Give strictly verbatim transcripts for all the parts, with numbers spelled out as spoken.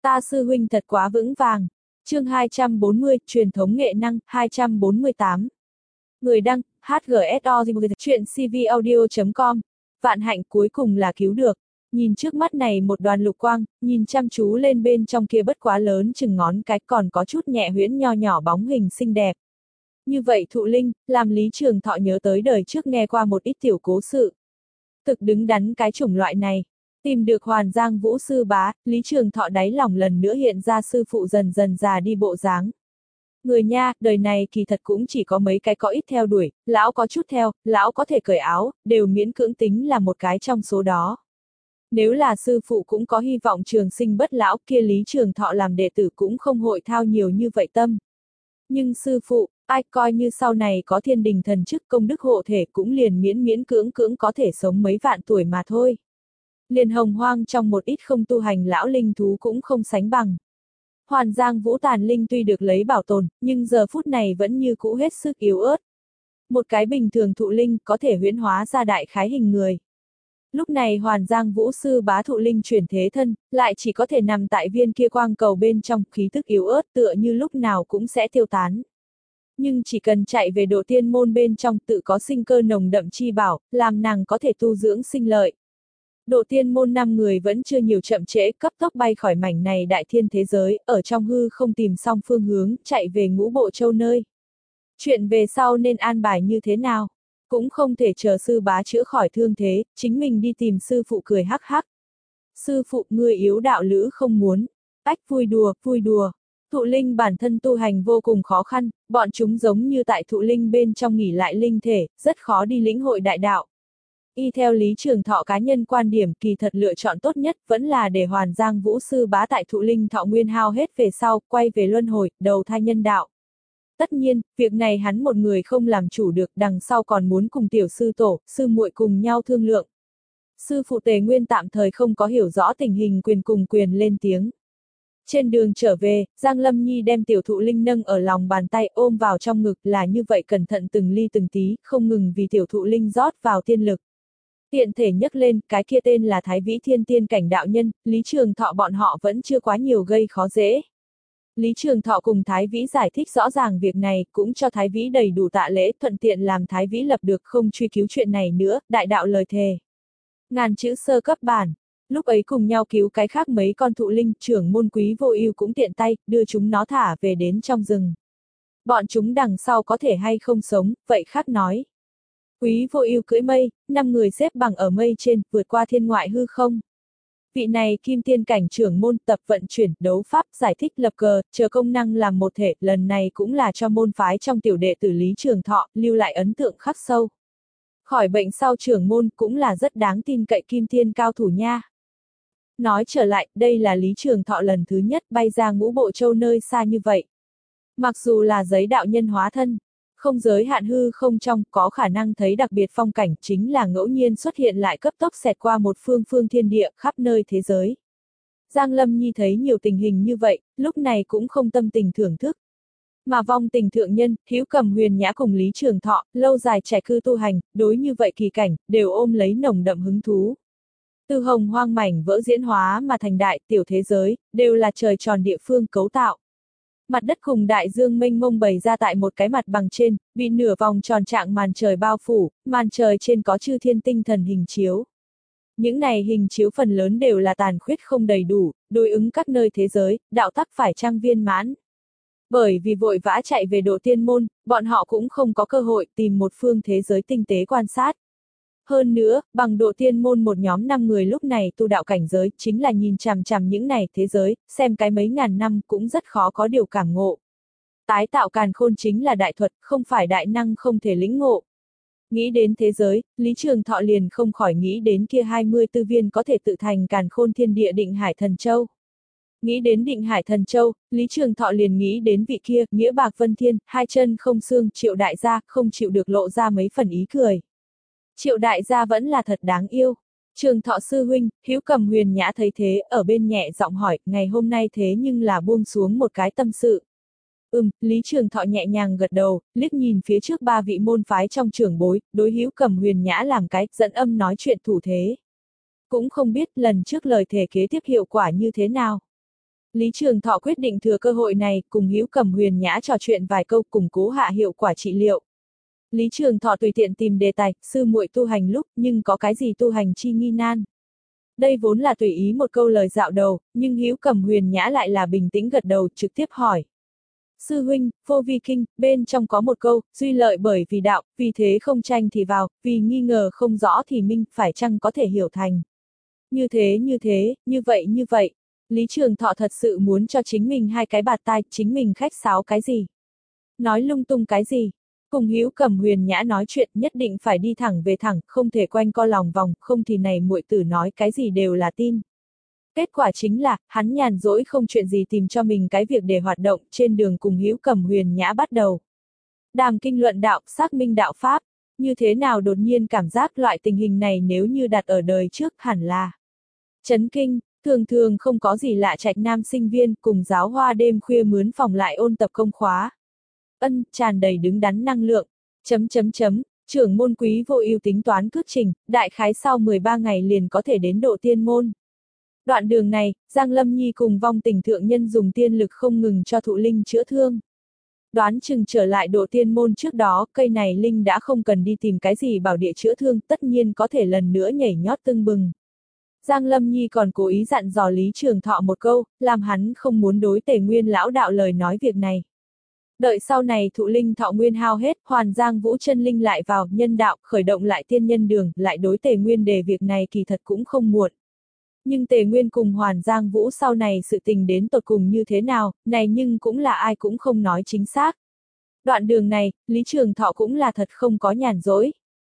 Ta sư huynh thật quá vững vàng. Chương hai trăm bốn mươi, truyền thống nghệ năng, hai trăm bốn mươi tám. Người đăng, hát giê ét o chuyện c v audio chấm com. Vạn hạnh cuối cùng là cứu được. Nhìn trước mắt này một đoàn lục quang, nhìn chăm chú lên bên trong kia bất quá lớn chừng ngón cái còn có chút nhẹ huyễn nho nhỏ bóng hình xinh đẹp. Như vậy thụ linh, làm Lý Trường Thọ nhớ tới đời trước nghe qua một ít tiểu cố sự. Thực đứng đắn cái chủng loại này. Tìm được Hoàn Giang Vũ sư bá, Lý Trường Thọ đáy lòng lần nữa hiện ra sư phụ dần dần già đi bộ dáng. Người nha, đời này kỳ thật cũng chỉ có mấy cái có ít theo đuổi, lão có chút theo, lão có thể cởi áo, đều miễn cưỡng tính là một cái trong số đó. Nếu là sư phụ cũng có hy vọng trường sinh bất lão, kia Lý Trường Thọ làm đệ tử cũng không hội thao nhiều như vậy tâm. Nhưng sư phụ, ai coi như sau này có thiên đình thần chức công đức hộ thể cũng liền miễn miễn cưỡng cưỡng có thể sống mấy vạn tuổi mà thôi. Liền hồng hoang trong một ít không tu hành lão linh thú cũng không sánh bằng. Hoàn Giang Vũ tàn linh tuy được lấy bảo tồn, nhưng giờ phút này vẫn như cũ hết sức yếu ớt. Một cái bình thường thụ linh có thể huyễn hóa ra đại khái hình người. Lúc này Hoàn Giang Vũ sư bá thụ linh chuyển thế thân, lại chỉ có thể nằm tại viên kia quang cầu bên trong, khí tức yếu ớt tựa như lúc nào cũng sẽ tiêu tán. Nhưng chỉ cần chạy về độ tiên môn bên trong tự có sinh cơ nồng đậm chi bảo, làm nàng có thể tu dưỡng sinh lợi. Độ tiên môn năm người vẫn chưa nhiều chậm trễ, cấp tốc bay khỏi mảnh này đại thiên thế giới, ở trong hư không tìm xong phương hướng, chạy về Ngũ Bộ Châu nơi. Chuyện về sau nên an bài như thế nào? Cũng không thể chờ sư bá chữa khỏi thương thế, chính mình đi tìm sư phụ cười hắc hắc. Sư phụ, người yếu đạo lữ không muốn. Ách, vui đùa, vui đùa. Thụ linh bản thân tu hành vô cùng khó khăn, bọn chúng giống như tại thụ linh bên trong nghỉ lại linh thể, rất khó đi lĩnh hội đại đạo. Y theo Lý Trường Thọ cá nhân quan điểm, kỳ thật lựa chọn tốt nhất vẫn là để Hoàn Giang Vũ sư bá tại thụ linh thọ nguyên hao hết về sau, quay về luân hồi, đầu thai nhân đạo. Tất nhiên, việc này hắn một người không làm chủ được, đằng sau còn muốn cùng tiểu sư tổ, sư muội cùng nhau thương lượng. Sư phụ Tề Nguyên tạm thời không có hiểu rõ tình hình quyền cùng quyền lên tiếng. Trên đường trở về, Giang Lâm Nhi đem tiểu thụ linh nâng ở lòng bàn tay ôm vào trong ngực, là như vậy cẩn thận từng ly từng tí, không ngừng vì tiểu thụ linh rót vào tiên lực. Tiện thể nhắc lên, cái kia tên là Thái Vĩ Thiên Tiên Cảnh đạo nhân, Lý Trường Thọ bọn họ vẫn chưa quá nhiều gây khó dễ. Lý Trường Thọ cùng Thái Vĩ giải thích rõ ràng việc này, cũng cho Thái Vĩ đầy đủ tạ lễ, thuận tiện làm Thái Vĩ lập được không truy cứu chuyện này nữa, đại đạo lời thề. Ngàn chữ sơ cấp bản. Lúc ấy cùng nhau cứu cái khác mấy con thụ linh, trưởng môn Quý Vô Ưu cũng tiện tay, đưa chúng nó thả về đến trong rừng. Bọn chúng đằng sau có thể hay không sống, vậy khác nói. Quý Vô Ưu cưỡi mây, năm người xếp bằng ở mây trên, vượt qua thiên ngoại hư không. Vị này kim tiên cảnh trưởng môn tập vận chuyển, đấu pháp, giải thích lập cờ, chờ công năng làm một thể, lần này cũng là cho môn phái trong tiểu đệ tử Lý Trường Thọ, lưu lại ấn tượng khắc sâu. Khỏi bệnh sau trưởng môn cũng là rất đáng tin cậy kim tiên cao thủ nha. Nói trở lại, đây là Lý Trường Thọ lần thứ nhất bay ra Ngũ Bộ Châu nơi xa như vậy. Mặc dù là giấy đạo nhân hóa thân, không giới hạn hư không trong, có khả năng thấy đặc biệt phong cảnh, chính là ngẫu nhiên xuất hiện lại cấp tốc xẹt qua một phương phương thiên địa, khắp nơi thế giới. Giang Lâm Nhi thấy nhiều tình hình như vậy, lúc này cũng không tâm tình thưởng thức. Mà vong tình thượng nhân, Hữu Cầm Huyền Nhã cùng Lý Trường Thọ, lâu dài trải cư tu hành, đối như vậy kỳ cảnh, đều ôm lấy nồng đậm hứng thú. Từ hồng hoang mảnh vỡ diễn hóa mà thành đại tiểu thế giới, đều là trời tròn địa phương cấu tạo. Mặt đất cùng đại dương mênh mông bày ra tại một cái mặt bằng trên, bị nửa vòng tròn trạng màn trời bao phủ, màn trời trên có chư thiên tinh thần hình chiếu. Những này hình chiếu phần lớn đều là tàn khuyết không đầy đủ, đối ứng các nơi thế giới, đạo tắc phải trang viên mãn. Bởi vì vội vã chạy về độ tiên môn, bọn họ cũng không có cơ hội tìm một phương thế giới tinh tế quan sát. Hơn nữa, bằng độ tiên môn một nhóm năm người lúc này tu đạo cảnh giới, chính là nhìn chằm chằm những này thế giới, xem cái mấy ngàn năm cũng rất khó có điều cảm ngộ. Tái tạo càn khôn chính là đại thuật, không phải đại năng không thể lĩnh ngộ. Nghĩ đến thế giới, Lý Trường Thọ liền không khỏi nghĩ đến kia hai mươi tư viên có thể tự thành càn khôn thiên địa Định Hải Thần Châu. Nghĩ đến Định Hải Thần Châu, Lý Trường Thọ liền nghĩ đến vị kia, Nghĩa Bạc Vân Thiên, hai chân không xương, Triệu đại gia, không chịu được lộ ra mấy phần ý cười. Triệu đại gia vẫn là thật đáng yêu. Trường Thọ sư huynh, Hữu Cầm Huyền Nhã thấy thế, ở bên nhẹ giọng hỏi, ngày hôm nay thế nhưng là buông xuống một cái tâm sự. Ừm, Lý Trường Thọ nhẹ nhàng gật đầu, liếc nhìn phía trước ba vị môn phái trong trưởng bối, đối Hữu Cầm Huyền Nhã làm cái, dẫn âm nói chuyện thủ thế. Cũng không biết lần trước lời thể kế tiếp hiệu quả như thế nào. Lý Trường Thọ quyết định thừa cơ hội này, cùng Hữu Cẩm Huyền Nhã trò chuyện vài câu, củng cố hạ hiệu quả trị liệu. Lý Trường Thọ tùy tiện tìm đề tài, sư muội tu hành lúc, nhưng có cái gì tu hành chi nghi nan. Đây vốn là tùy ý một câu lời dạo đầu, nhưng Hữu Cẩm Huyền Nhã lại là bình tĩnh gật đầu, trực tiếp hỏi. Sư huynh, vô vi kinh, bên trong có một câu, duy lợi bởi vì đạo, vì thế không tranh thì vào, vì nghi ngờ không rõ thì minh, phải chăng có thể hiểu thành. Như thế như thế, như vậy như vậy. Lý Trường Thọ thật sự muốn cho chính mình hai cái bạt tai, chính mình khách sáo cái gì. Nói lung tung cái gì. Cùng Hữu Cẩm Huyền Nhã nói chuyện nhất định phải đi thẳng về thẳng, không thể quanh co lòng vòng, không thì này muội tử nói cái gì đều là tin. Kết quả chính là, hắn nhàn rỗi không chuyện gì tìm cho mình cái việc để hoạt động, trên đường cùng Hữu Cẩm Huyền Nhã bắt đầu. Đàm kinh luận đạo, xác minh đạo pháp, như thế nào đột nhiên cảm giác loại tình hình này nếu như đặt ở đời trước hẳn là chấn kinh, thường thường không có gì lạ trạch nam sinh viên cùng giáo hoa đêm khuya mướn phòng lại ôn tập công khóa. Ân, tràn đầy đứng đắn năng lượng, chấm chấm chấm, trưởng môn quý vô ưu tính toán cước trình, đại khái sau mười ba ngày liền có thể đến độ tiên môn. Đoạn đường này, Giang Lâm Nhi cùng vong tình thượng nhân dùng tiên lực không ngừng cho thụ linh chữa thương. Đoán chừng trở lại độ tiên môn trước đó, cây này linh đã không cần đi tìm cái gì bảo địa chữa thương, tất nhiên có thể lần nữa nhảy nhót tưng bừng. Giang Lâm Nhi còn cố ý dặn dò Lý Trường Thọ một câu, làm hắn không muốn đối Tề Nguyên lão đạo lời nói việc này. Đợi sau này thụ linh thọ nguyên hao hết, hoàn Giang Vũ chân linh lại vào nhân đạo, khởi động lại tiên nhân đường, lại đối Tề Nguyên đề việc này kỳ thật cũng không muộn. Nhưng Tề Nguyên cùng Hoàn Giang Vũ sau này sự tình đến tột cùng như thế nào, này nhưng cũng là ai cũng không nói chính xác. Đoạn đường này, Lý Trường Thọ cũng là thật không có nhàn rỗi.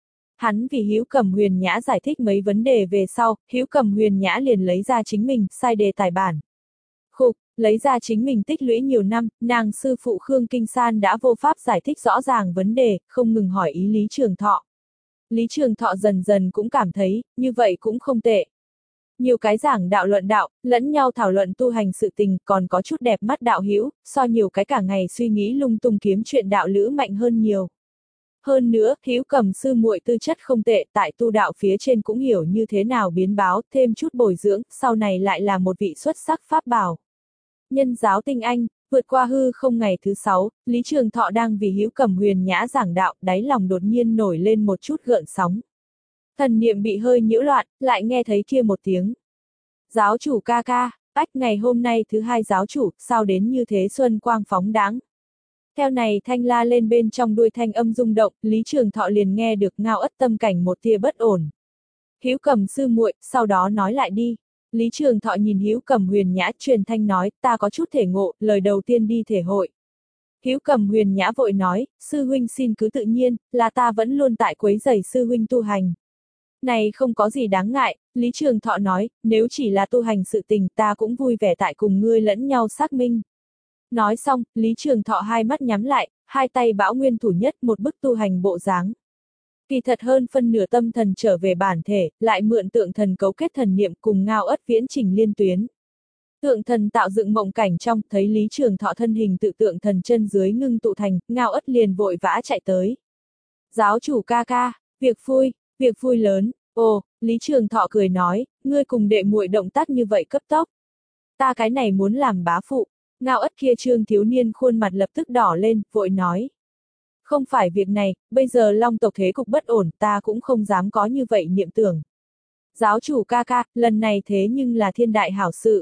Hắn vì Hữu Cẩm Huyền Nhã giải thích mấy vấn đề về sau, Hữu Cẩm Huyền Nhã liền lấy ra chính mình, sai đề tài bản. Khục, lấy ra chính mình tích lũy nhiều năm, nàng sư phụ Khương Kinh San đã vô pháp giải thích rõ ràng vấn đề, không ngừng hỏi ý Lý Trường Thọ. Lý Trường Thọ dần dần cũng cảm thấy, như vậy cũng không tệ. Nhiều cái giảng đạo luận đạo, lẫn nhau thảo luận tu hành sự tình, còn có chút đẹp mắt đạo hữu, so nhiều cái cả ngày suy nghĩ lung tung kiếm chuyện đạo lữ mạnh hơn nhiều. Hơn nữa, Hữu Cẩm sư muội tư chất không tệ, tại tu đạo phía trên cũng hiểu như thế nào biến báo, thêm chút bồi dưỡng, sau này lại là một vị xuất sắc pháp bảo. Nhân giáo tinh anh, vượt qua hư không ngày thứ sáu, Lý Trường Thọ đang vì Hữu Cẩm Huyền Nhã giảng đạo, đáy lòng đột nhiên nổi lên một chút gợn sóng. Thần niệm bị hơi nhiễu loạn, lại nghe thấy kia một tiếng. Giáo chủ ca ca, ách ngày hôm nay thứ hai giáo chủ, sao đến như thế xuân quang phóng đáng. Theo này thanh la lên bên trong đuôi thanh âm rung động, Lý Trường Thọ liền nghe được ngao ất tâm cảnh một tia bất ổn. Hữu Cẩm sư muội, sau đó nói lại đi. Lý Trường Thọ nhìn Hữu Cẩm Huyền Nhã truyền thanh nói, ta có chút thể ngộ, lời đầu tiên đi thể hội. Hữu Cẩm Huyền Nhã vội nói, sư huynh xin cứ tự nhiên, là ta vẫn luôn tại quấy rầy sư huynh tu hành. Này không có gì đáng ngại, Lý Trường Thọ nói, nếu chỉ là tu hành sự tình ta cũng vui vẻ tại cùng ngươi lẫn nhau xác minh. Nói xong, Lý Trường Thọ hai mắt nhắm lại, hai tay bão nguyên thủ nhất một bức tu hành bộ dáng. Kỳ thật hơn phân nửa tâm thần trở về bản thể, lại mượn tượng thần cấu kết thần niệm cùng ngao ất viễn trình liên tuyến. Tượng thần tạo dựng mộng cảnh trong, thấy Lý Trường Thọ thân hình tự tượng thần chân dưới ngưng tụ thành, ngao ất liền vội vã chạy tới. Giáo chủ ca ca, việc vui, việc vui lớn, ồ, Lý Trường Thọ cười nói, ngươi cùng đệ muội động tác như vậy cấp tốc. Ta cái này muốn làm bá phụ. Ngao ất kia trương thiếu niên khuôn mặt lập tức đỏ lên, vội nói. Không phải việc này, bây giờ Long tộc thế cục bất ổn, ta cũng không dám có như vậy niệm tưởng. Giáo chủ ca ca, lần này thế nhưng là thiên đại hảo sự.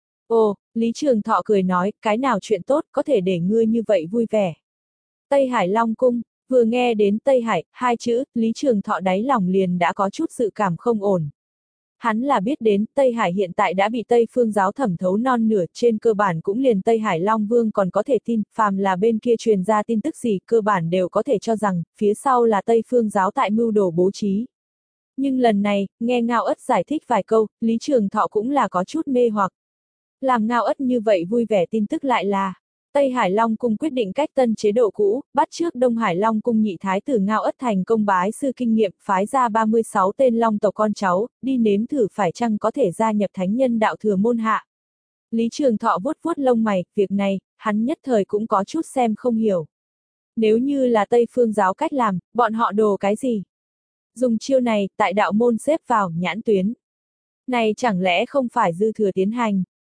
Ồ, Lý Trường Thọ cười nói, cái nào chuyện tốt có thể để ngươi như vậy vui vẻ. Tây Hải Long Cung, vừa nghe đến Tây Hải, hai chữ, Lý Trường Thọ đáy lòng liền đã có chút dự cảm không ổn. Hắn là biết đến, Tây Hải hiện tại đã bị Tây Phương giáo thẩm thấu non nửa, trên cơ bản cũng liền Tây Hải Long Vương còn có thể tin, phàm là bên kia truyền ra tin tức gì, cơ bản đều có thể cho rằng, phía sau là Tây Phương giáo tại mưu đồ bố trí. Nhưng lần này, nghe Ngao ất giải thích vài câu, Lý Trường Thọ cũng là có chút mê hoặc. Làm Ngao ất như vậy vui vẻ tin tức lại là, Tây Hải Long Cung quyết định cách tân chế độ cũ, bắt trước Đông Hải Long Cung nhị thái tử Ngao ất thành công bái sư kinh nghiệm, phái ra ba mươi sáu tên Long tộc con cháu, đi nếm thử phải chăng có thể gia nhập thánh nhân đạo thừa môn hạ. Lý Trường Thọ vuốt vuốt lông mày, việc này, hắn nhất thời cũng có chút xem không hiểu. Nếu như là Tây Phương giáo cách làm, bọn họ đồ cái gì? Dùng chiêu này, tại đạo môn xếp vào, nhãn tuyến. Này chẳng lẽ không phải dư thừa tiến hành?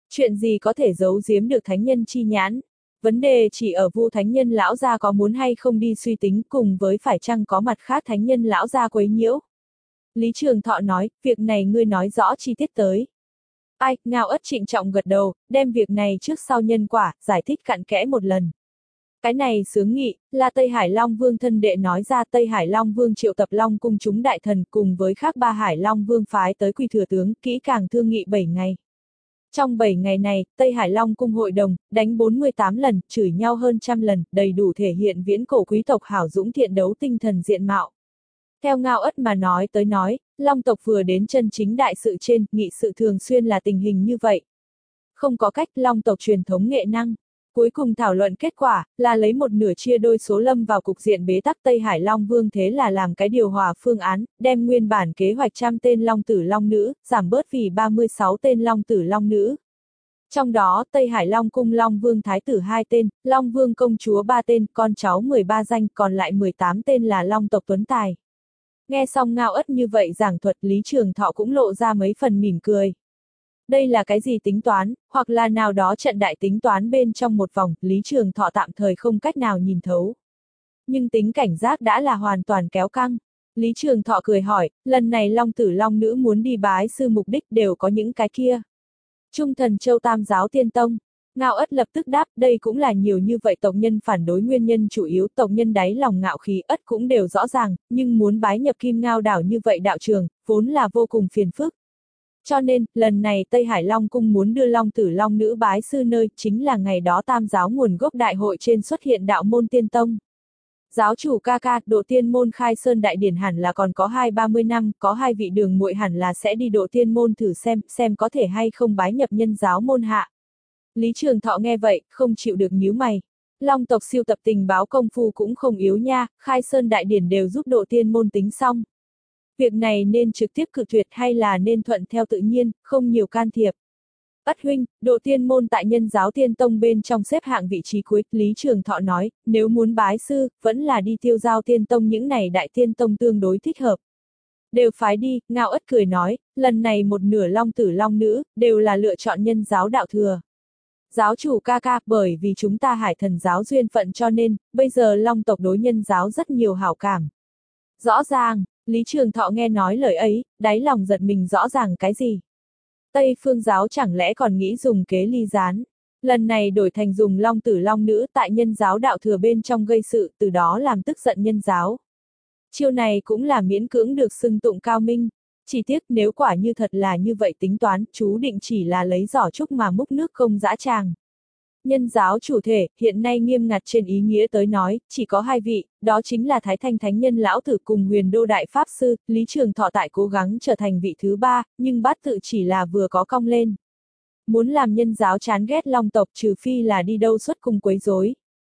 Chuyện gì có thể giấu giếm được thánh nhân chi nhãn? Vấn đề chỉ ở Vu thánh nhân lão gia có muốn hay không đi suy tính cùng với phải chăng có mặt khác thánh nhân lão gia quấy nhiễu. Lý Trường Thọ nói, việc này ngươi nói rõ chi tiết tới. Ai, Ngao Ất trịnh trọng gật đầu, đem việc này trước sau nhân quả, giải thích cặn kẽ một lần. Cái này xướng nghị, là Tây Hải Long Vương thân đệ nói ra. Tây Hải Long Vương triệu tập Long cung chúng đại thần cùng với khác ba Hải Long Vương phái tới Quỳ Thừa Tướng, kỹ càng thương nghị bảy ngày. Trong bảy ngày này, Tây Hải Long cung hội đồng, đánh bốn mươi tám lần, chửi nhau hơn trăm lần, đầy đủ thể hiện viễn cổ quý tộc hảo dũng thiện đấu tinh thần diện mạo. Theo Ngao Ất mà nói tới nói, Long tộc vừa đến chân chính đại sự trên, nghị sự thường xuyên là tình hình như vậy. Không có cách, Long tộc truyền thống nghệ năng. Cuối cùng thảo luận kết quả, là lấy một nửa chia đôi số lâm vào cục diện bế tắc. Tây Hải Long Vương thế là làm cái điều hòa phương án, đem nguyên bản kế hoạch trăm tên Long tử Long nữ, giảm bớt vì ba mươi sáu tên Long tử Long nữ. Trong đó, Tây Hải Long cung Long Vương Thái tử hai tên, Long Vương công chúa ba tên, con cháu mười ba danh, còn lại mười tám tên là Long tộc tuấn tài. Nghe xong Ngao Ất như vậy giảng thuật, Lý Trường Thọ cũng lộ ra mấy phần mỉm cười. Đây là cái gì tính toán, hoặc là nào đó trận đại tính toán bên trong một vòng, Lý Trường Thọ tạm thời không cách nào nhìn thấu. Nhưng tính cảnh giác đã là hoàn toàn kéo căng. Lý Trường Thọ cười hỏi, lần này Long tử Long nữ muốn đi bái sư mục đích đều có những cái kia. Trung Thần Châu Tam Giáo Tiên Tông. Ngao Ất lập tức đáp, đây cũng là nhiều như vậy tộc nhân phản đối nguyên nhân chủ yếu. Tộc nhân đáy lòng ngạo khí Ất cũng đều rõ ràng, nhưng muốn bái nhập Kim Ngao đảo như vậy đạo trường, vốn là vô cùng phiền phức. Cho nên, lần này Tây Hải Long cung muốn đưa Long tử Long nữ bái sư nơi, chính là ngày đó Tam Giáo nguồn gốc đại hội trên xuất hiện đạo môn tiên tông. Giáo chủ ca ca, độ tiên môn khai sơn đại điển hẳn là còn có hai ba mươi năm, có hai vị đường muội hẳn là sẽ đi độ tiên môn thử xem, xem có thể hay không bái nhập nhân giáo môn hạ. Lý Trường Thọ nghe vậy, không chịu được nhíu mày. Long tộc siêu tập tình báo công phu cũng không yếu nha, khai sơn đại điển đều giúp độ tiên môn tính xong. Việc này nên trực tiếp cự tuyệt hay là nên thuận theo tự nhiên, không nhiều can thiệp. Ất huynh, độ tiên môn tại nhân giáo tiên tông bên trong xếp hạng vị trí cuối, Lý Trường Thọ nói, nếu muốn bái sư, vẫn là đi tiêu giao tiên tông, những này đại tiên tông tương đối thích hợp. Đều phái đi, Ngao Ất cười nói, lần này một nửa Long tử Long nữ, đều là lựa chọn nhân giáo đạo thừa. Giáo chủ ca ca, bởi vì chúng ta Hải Thần giáo duyên phận cho nên, bây giờ Long tộc đối nhân giáo rất nhiều hảo cảm. Rõ ràng, Lý Trường Thọ nghe nói lời ấy, đáy lòng giật mình rõ ràng cái gì. Tây phương giáo chẳng lẽ còn nghĩ dùng kế ly gián. Lần này đổi thành dùng Long tử Long nữ tại nhân giáo đạo thừa bên trong gây sự, từ đó làm tức giận nhân giáo. Chiêu này cũng là miễn cưỡng được xưng tụng cao minh. Chỉ tiếc nếu quả như thật là như vậy tính toán, chú định chỉ là lấy giỏ trúc mà múc nước không dã tràng. Nhân giáo chủ thể, hiện nay nghiêm ngặt trên ý nghĩa tới nói, chỉ có hai vị, đó chính là Thái Thanh Thánh Nhân Lão Tử cùng Huyền Đô Đại Pháp Sư. Lý Trường Thọ tại cố gắng trở thành vị thứ ba, nhưng bát tự chỉ là vừa có cong lên. Muốn làm nhân giáo chán ghét Long tộc trừ phi là đi đâu xuất cùng quấy rối.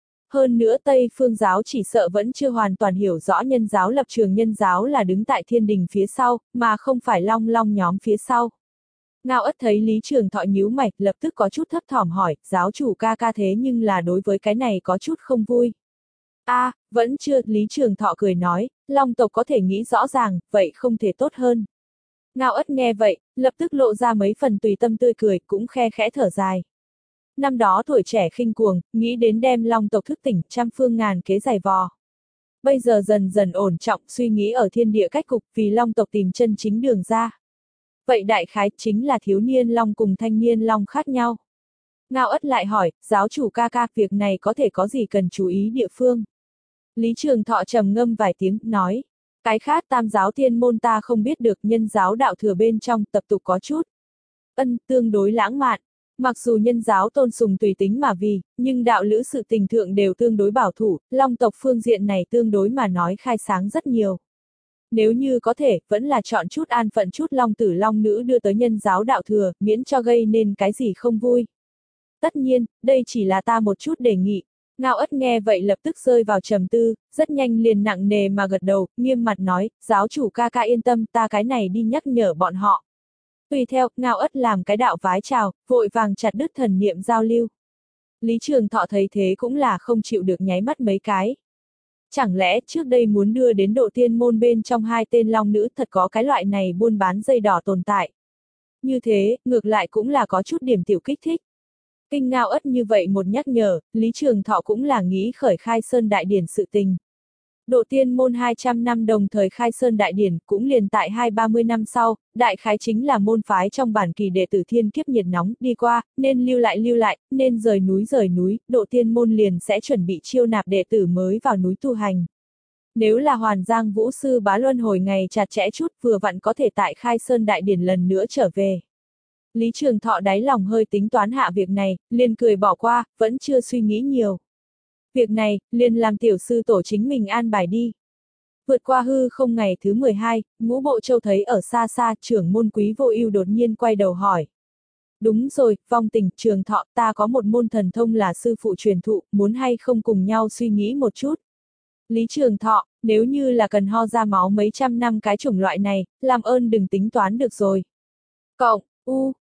Hơn nữa Tây phương giáo chỉ sợ vẫn chưa hoàn toàn hiểu rõ nhân giáo lập trường, nhân giáo là đứng tại thiên đình phía sau, mà không phải Long Long nhóm phía sau. Ngao Ất thấy Lý Trường Thọ nhíu mày, lập tức có chút thấp thỏm hỏi, giáo chủ ca ca thế nhưng là đối với cái này có chút không vui. A, à, vẫn chưa, Lý Trường Thọ cười nói, Long tộc có thể nghĩ rõ ràng, vậy không thể tốt hơn. Ngao Ất nghe vậy, lập tức lộ ra mấy phần tùy tâm tươi cười, cũng khe khẽ thở dài. Năm đó tuổi trẻ khinh cuồng, nghĩ đến đem Long tộc thức tỉnh, trăm phương ngàn kế giày vò. Bây giờ dần dần ổn trọng, suy nghĩ ở thiên địa cách cục, vì Long tộc tìm chân chính đường ra. Vậy đại khái chính là thiếu niên Long cùng thanh niên Long khác nhau. Ngao Ất lại hỏi, giáo chủ ca ca, việc này có thể có gì cần chú ý địa phương? Lý Trường Thọ trầm ngâm vài tiếng, nói, cái khác tam giáo tiên môn ta không biết được, nhân giáo đạo thừa bên trong tập tục có chút. Ân, tương đối lãng mạn. Mặc dù nhân giáo tôn sùng tùy tính mà vì, nhưng đạo lữ sự tình thượng đều tương đối bảo thủ, Long tộc phương diện này tương đối mà nói khai sáng rất nhiều. Nếu như có thể, vẫn là chọn chút an phận chút Long tử Long nữ đưa tới nhân giáo đạo thừa, miễn cho gây nên cái gì không vui. Tất nhiên, đây chỉ là ta một chút đề nghị. Ngao Ất nghe vậy lập tức rơi vào trầm tư, rất nhanh liền nặng nề mà gật đầu, nghiêm mặt nói, giáo chủ ca ca yên tâm, ta cái này đi nhắc nhở bọn họ. Tùy theo, Ngao Ất làm cái đạo vái chào, vội vàng chặt đứt thần niệm giao lưu. Lý Trường Thọ thấy thế cũng là không chịu được nháy mắt mấy cái. Chẳng lẽ trước đây muốn đưa đến độ tiên môn bên trong hai tên Long nữ thật có cái loại này buôn bán dây đỏ tồn tại. Như thế, ngược lại cũng là có chút điểm tiểu kích thích. Kinh ngao ất như vậy một nhắc nhở, Lý Trường Thọ cũng là nghĩ khởi khai sơn đại điển sự tình. Độ tiên môn hai trăm năm đồng thời khai sơn đại điển, cũng liền tại hai ba mươi năm sau, đại khái chính là môn phái trong bản kỳ đệ tử thiên kiếp nhiệt nóng, đi qua, nên lưu lại lưu lại, nên rời núi rời núi, độ tiên môn liền sẽ chuẩn bị chiêu nạp đệ tử mới vào núi tu hành. Nếu là Hoàn Giang Vũ Sư Bá Luân hồi ngày chặt chẽ chút, vừa vặn có thể tại khai sơn đại điển lần nữa trở về. Lý Trường Thọ đáy lòng hơi tính toán hạ việc này, liền cười bỏ qua, vẫn chưa suy nghĩ nhiều. Việc này, liền làm tiểu sư tổ chính mình an bài đi. Vượt qua hư không ngày thứ mười hai, Ngũ Bộ Châu thấy ở xa xa, trưởng môn Quý Vô Ưu đột nhiên quay đầu hỏi. Đúng rồi, Vong Tình, Trường Thọ, ta có một môn thần thông là sư phụ truyền thụ, muốn hay không cùng nhau suy nghĩ một chút. Lý Trường Thọ, nếu như là cần ho ra máu mấy trăm năm cái chủng loại này, làm ơn đừng tính toán được rồi. Cộng, u,